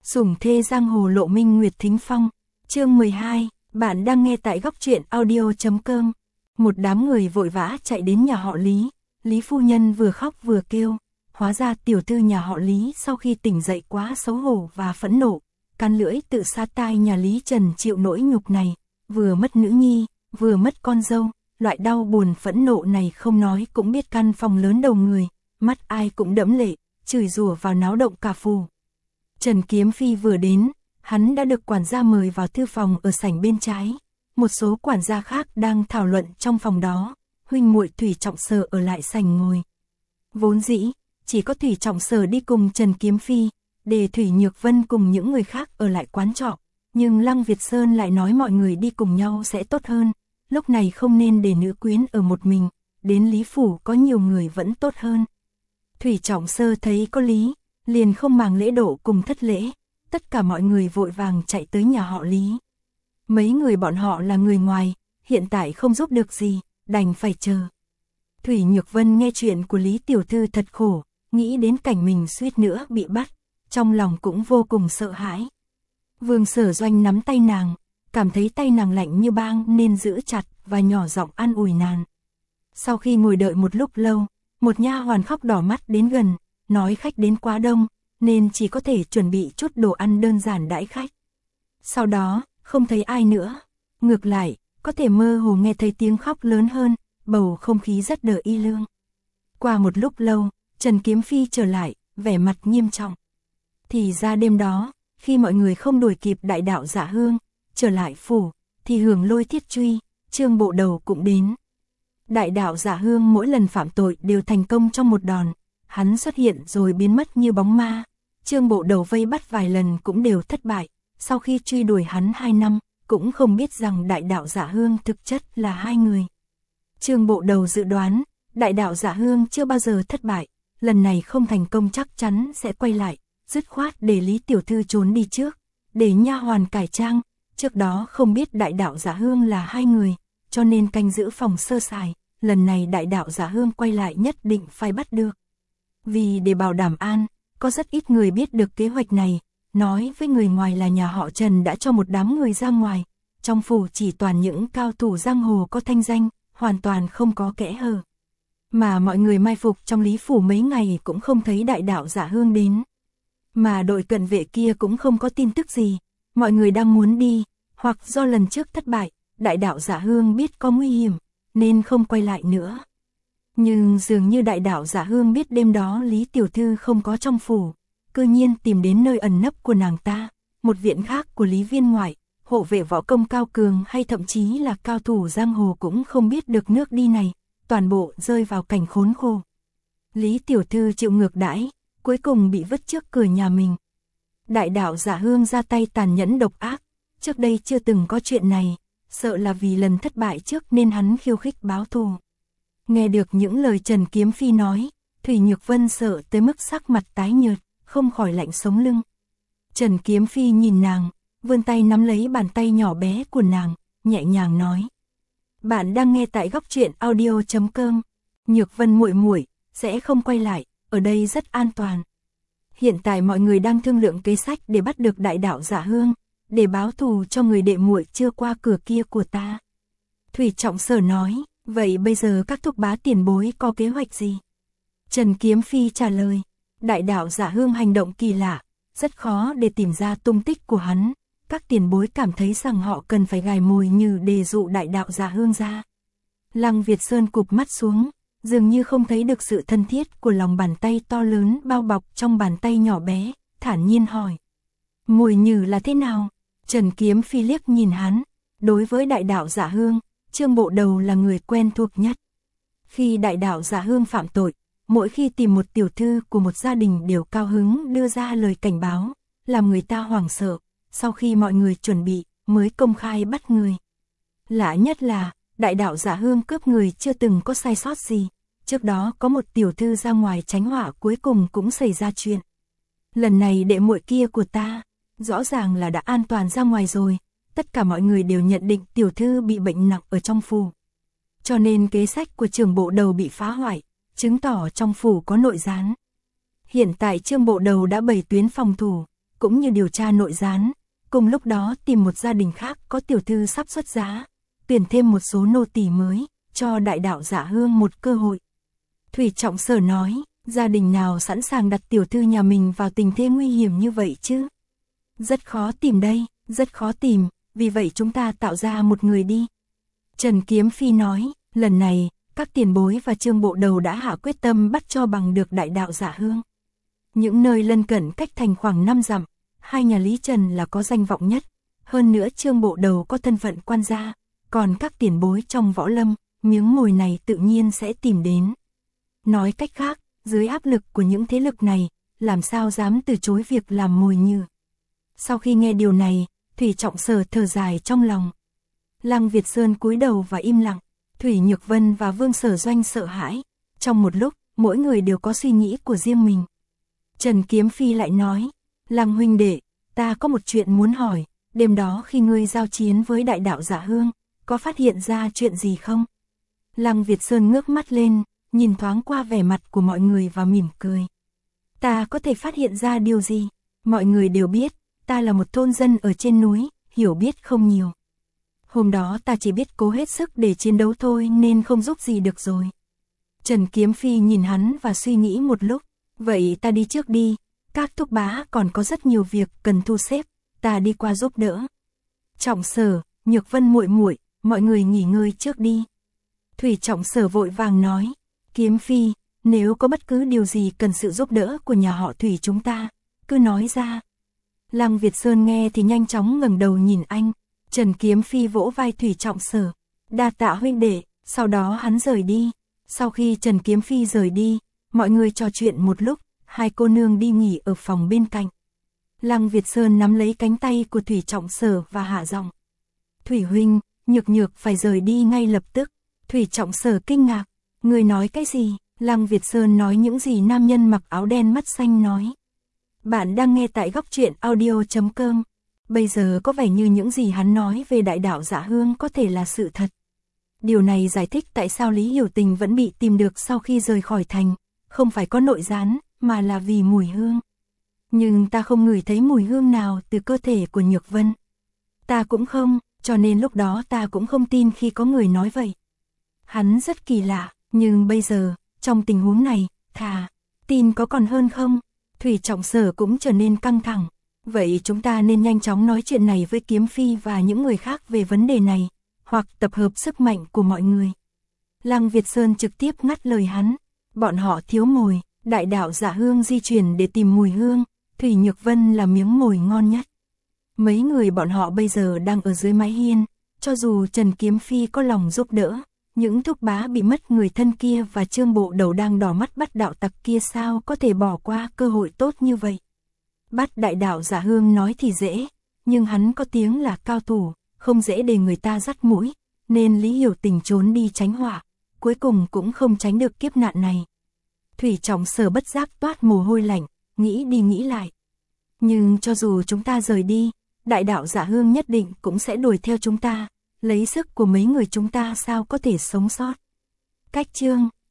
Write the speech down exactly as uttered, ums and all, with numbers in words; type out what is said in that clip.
Sủng thê giang hồ Lộ Minh Nguyệt Thính Phong, chương mười hai, bạn đang nghe tại góc truyện audio chấm com. Một đám người vội vã chạy đến nhà họ Lý, Lý phu nhân vừa khóc vừa kêu, hóa ra tiểu thư nhà họ Lý sau khi tỉnh dậy quá xấu hổ và phẫn nộ, cắn lưỡi tự sát tai nhà Lý Trần chịu nỗi nhục này, vừa mất nữ nhi, vừa mất con dâu, loại đau buồn phẫn nộ này không nói cũng biết căn phòng lớn đầu người, mắt ai cũng đẫm lệ, chửi rủa vào náo động cả phủ. Trần Kiếm Phi vừa đến, hắn đã được quản gia mời vào thư phòng ở sảnh bên trái. Một số quản gia khác đang thảo luận trong phòng đó, huynh muội Thủy Trọng Sở ở lại sảnh ngồi. Vốn dĩ, chỉ có Thủy Trọng Sở đi cùng Trần Kiếm Phi, để Thủy Nhược Vân cùng những người khác ở lại quán trọ, nhưng Lăng Việt Sơn lại nói mọi người đi cùng nhau sẽ tốt hơn, lúc này không nên để nữ quyến ở một mình, đến Lý Phủ có nhiều người vẫn tốt hơn. Thủy Trọng Sơ thấy có lý, liền không màng lễ độ cùng thất lễ, tất cả mọi người vội vàng chạy tới nhà họ Lý. Mấy người bọn họ là người ngoài, hiện tại không giúp được gì, đành phải chờ. Thủy Nhược Vân nghe chuyện của Lý Tiểu Thư thật khổ, nghĩ đến cảnh mình suýt nữa bị bắt, trong lòng cũng vô cùng sợ hãi. Vương Sở Doanh nắm tay nàng, cảm thấy tay nàng lạnh như băng nên giữ chặt và nhỏ giọng an ủi nàng. Sau khi ngồi đợi một lúc lâu, một nha hoàn khóc đỏ mắt đến gần, nói khách đến quá đông, nên chỉ có thể chuẩn bị chút đồ ăn đơn giản đãi khách. Sau đó, không thấy ai nữa. Ngược lại, có thể mơ hồ nghe thấy tiếng khóc lớn hơn, bầu không khí rất đờ y lương. Qua một lúc lâu, Trần Kiếm Phi trở lại, vẻ mặt nghiêm trọng. Thì ra đêm đó, khi mọi người không đuổi kịp đại đạo Dạ Hương, trở lại phủ, thì Hưởng Lôi Thiết Truy, Trương Bộ Đầu cũng đến. Đại đạo Dạ Hương mỗi lần phạm tội đều thành công trong một đòn, hắn xuất hiện rồi biến mất như bóng ma. Trương Bộ Đầu vây bắt vài lần cũng đều thất bại, sau khi truy đuổi hắn hai năm, cũng không biết rằng đại đạo Dạ Hương thực chất là hai người. Trương Bộ Đầu dự đoán, đại đạo Dạ Hương chưa bao giờ thất bại, lần này không thành công chắc chắn sẽ quay lại, dứt khoát để Lý Tiểu Thư trốn đi trước, để nha hoàn cải trang, trước đó không biết đại đạo Dạ Hương là hai người, cho nên canh giữ phòng sơ sài, lần này đại đạo Dạ Hương quay lại nhất định phải bắt được. Vì để bảo đảm an, có rất ít người biết được kế hoạch này, nói với người ngoài là nhà họ Trần đã cho một đám người ra ngoài, trong phủ chỉ toàn những cao thủ giang hồ có thanh danh, hoàn toàn không có kẽ hở. Mà mọi người mai phục trong Lý Phủ mấy ngày cũng không thấy đại đạo Dạ Hương đến. Mà đội cận vệ kia cũng không có tin tức gì, mọi người đang muốn đi, hoặc do lần trước thất bại, đại đạo Dạ Hương biết có nguy hiểm, nên không quay lại nữa. Nhưng dường như đại đạo Dạ Hương biết đêm đó Lý Tiểu Thư không có trong phủ, cư nhiên tìm đến nơi ẩn nấp của nàng ta, một viện khác của Lý Viên ngoại, hộ vệ võ công cao cường hay thậm chí là cao thủ giang hồ cũng không biết được nước đi này, toàn bộ rơi vào cảnh khốn khổ. Lý Tiểu Thư chịu ngược đãi, cuối cùng bị vứt trước cửa nhà mình. Đại đạo Dạ Hương ra tay tàn nhẫn độc ác, trước đây chưa từng có chuyện này, sợ là vì lần thất bại trước nên hắn khiêu khích báo thù. Nghe được những lời Trần Kiếm Phi nói, Thủy Nhược Vân sợ tới mức sắc mặt tái nhợt, không khỏi lạnh sống lưng. Trần Kiếm Phi nhìn nàng, vươn tay nắm lấy bàn tay nhỏ bé của nàng, nhẹ nhàng nói: "Bạn đang nghe tại góc truyện audio chấm com. Nhược Vân muội muội sẽ không quay lại, ở đây rất an toàn. Hiện tại mọi người đang thương lượng kế sách để bắt được đại đạo Dạ Hương, để báo thù cho người đệ muội chưa qua cửa kia của ta." Thủy Trọng Sở nói: "Vậy bây giờ các thúc bá tiền bối có kế hoạch gì?" Trần Kiếm Phi trả lời: "Đại đạo Dạ Hương hành động kỳ lạ, rất khó để tìm ra tung tích của hắn. Các tiền bối cảm thấy rằng họ cần phải gài mồi như để dụ đại đạo Dạ Hương ra." Lăng Việt Sơn cụp mắt xuống, dường như không thấy được sự thân thiết của lòng bàn tay to lớn bao bọc trong bàn tay nhỏ bé, thản nhiên hỏi: "Mồi nhử là thế nào?" Trần Kiếm Phi liếc nhìn hắn, đối với đại đạo Dạ Hương, Trương Bộ Đầu là người quen thuộc nhất. Khi đại đạo Dạ Hương phạm tội, mỗi khi tìm một tiểu thư của một gia đình đều cao hứng đưa ra lời cảnh báo, làm người ta hoảng sợ, sau khi mọi người chuẩn bị, mới công khai bắt người. Lạ nhất là, đại đạo Dạ Hương cướp người chưa từng có sai sót gì, trước đó có một tiểu thư ra ngoài tránh họa cuối cùng cũng xảy ra chuyện. Lần này đệ muội kia của ta, rõ ràng là đã an toàn ra ngoài rồi, tất cả mọi người đều nhận định tiểu thư bị bệnh nặng ở trong phủ. Cho nên kế sách của Trương Bộ Đầu bị phá hoại, chứng tỏ trong phủ có nội gián. Hiện tại Trương Bộ Đầu đã bày tuyến phòng thủ, cũng như điều tra nội gián, cùng lúc đó tìm một gia đình khác có tiểu thư sắp xuất giá, tuyển thêm một số nô tỳ mới, cho đại đạo Dạ Hương một cơ hội. Thủy Trọng Sở nói, gia đình nào sẵn sàng đặt tiểu thư nhà mình vào tình thế nguy hiểm như vậy chứ? Rất khó tìm đây, rất khó tìm, vì vậy chúng ta tạo ra một người đi. Trần Kiếm Phi nói, lần này, các tiền bối và Trương Bộ Đầu đã hạ quyết tâm bắt cho bằng được đại đạo Dạ Hương. Những nơi lân cận cách thành khoảng năm dặm, hai nhà Lý Trần là có danh vọng nhất, hơn nữa Trương Bộ Đầu có thân phận quan gia, còn các tiền bối trong võ lâm, miếng mồi này tự nhiên sẽ tìm đến. Nói cách khác, dưới áp lực của những thế lực này, làm sao dám từ chối việc làm mồi nhử. Sau khi nghe điều này, Thủy Trọng Sở thở dài trong lòng. Lăng Việt Sơn cúi đầu và im lặng, Thủy Nhược Vân và Vương Sở Doanh sợ hãi. Trong một lúc, mỗi người đều có suy nghĩ của riêng mình. Trần Kiếm Phi lại nói, Lăng huynh đệ, ta có một chuyện muốn hỏi, đêm đó khi ngươi giao chiến với đại đạo Dạ Hương, có phát hiện ra chuyện gì không? Lăng Việt Sơn ngước mắt lên, nhìn thoáng qua vẻ mặt của mọi người và mỉm cười. Ta có thể phát hiện ra điều gì? Mọi người đều biết, ta là một thôn dân ở trên núi, hiểu biết không nhiều. Hôm đó ta chỉ biết cố hết sức để chiến đấu thôi nên không giúp gì được rồi. Trần Kiếm Phi nhìn hắn và suy nghĩ một lúc, vậy ta đi trước đi, các thúc bá còn có rất nhiều việc cần thu xếp, ta đi qua giúp đỡ. Trọng Sở, Nhược Vân muội muội, mọi người nghỉ ngơi trước đi. Thủy Trọng Sở vội vàng nói, Kiếm Phi, nếu có bất cứ điều gì cần sự giúp đỡ của nhà họ Thủy chúng ta, cứ nói ra. Lăng Việt Sơn nghe thì nhanh chóng ngẩng đầu nhìn anh. Trần Kiếm Phi vỗ vai Thủy Trọng Sở, đa tạ huynh đệ, sau đó hắn rời đi. Sau khi Trần Kiếm Phi rời đi, mọi người trò chuyện một lúc, hai cô nương đi nghỉ ở phòng bên cạnh. Lăng Việt Sơn nắm lấy cánh tay của Thủy Trọng Sở và hạ giọng. Thủy huynh, Nhược Nhược phải rời đi ngay lập tức. Thủy Trọng Sở kinh ngạc, người nói cái gì? Lăng Việt Sơn nói những gì nam nhân mặc áo đen mắt xanh nói. Bạn đang nghe tại góc truyện audio chấm com. Bây giờ có vẻ như những gì hắn nói về đại đạo Dạ Hương có thể là sự thật. Điều này giải thích tại sao Lý Hiểu Tình vẫn bị tìm được sau khi rời khỏi thành, không phải có nội gián, mà là vì mùi hương. Nhưng ta không ngửi thấy mùi hương nào từ cơ thể của Nhược Vân. Ta cũng không, cho nên lúc đó ta cũng không tin khi có người nói vậy. Hắn rất kỳ lạ, nhưng bây giờ, trong tình huống này, thà, tin có còn hơn không? Thủy Trọng Sở cũng trở nên căng thẳng. Vậy chúng ta nên nhanh chóng nói chuyện này với Kiếm Phi và những người khác về vấn đề này, hoặc tập hợp sức mạnh của mọi người. Lăng Việt Sơn trực tiếp ngắt lời hắn. Bọn họ thiếu mồi, đại đạo Dạ Hương di chuyển để tìm mùi hương, Thủy Nhược Vân là miếng mồi ngon nhất. Mấy người bọn họ bây giờ đang ở dưới mái hiên, cho dù Trần Kiếm Phi có lòng giúp đỡ, những thúc bá bị mất người thân kia và Trương Bộ Đầu đang đỏ mắt bắt đạo tặc kia sao có thể bỏ qua cơ hội tốt như vậy. Bắt đại đạo Dạ Hương nói thì dễ, nhưng hắn có tiếng là cao thủ, không dễ để người ta dắt mũi, nên Lý Hiểu Tình trốn đi tránh họa, cuối cùng cũng không tránh được kiếp nạn này. Thủy Trọng Sở bất giác toát mồ hôi lạnh, nghĩ đi nghĩ lại. Nhưng cho dù chúng ta rời đi, đại đạo Dạ Hương nhất định cũng sẽ đuổi theo chúng ta, lấy sức của mấy người chúng ta sao có thể sống sót. Cách chương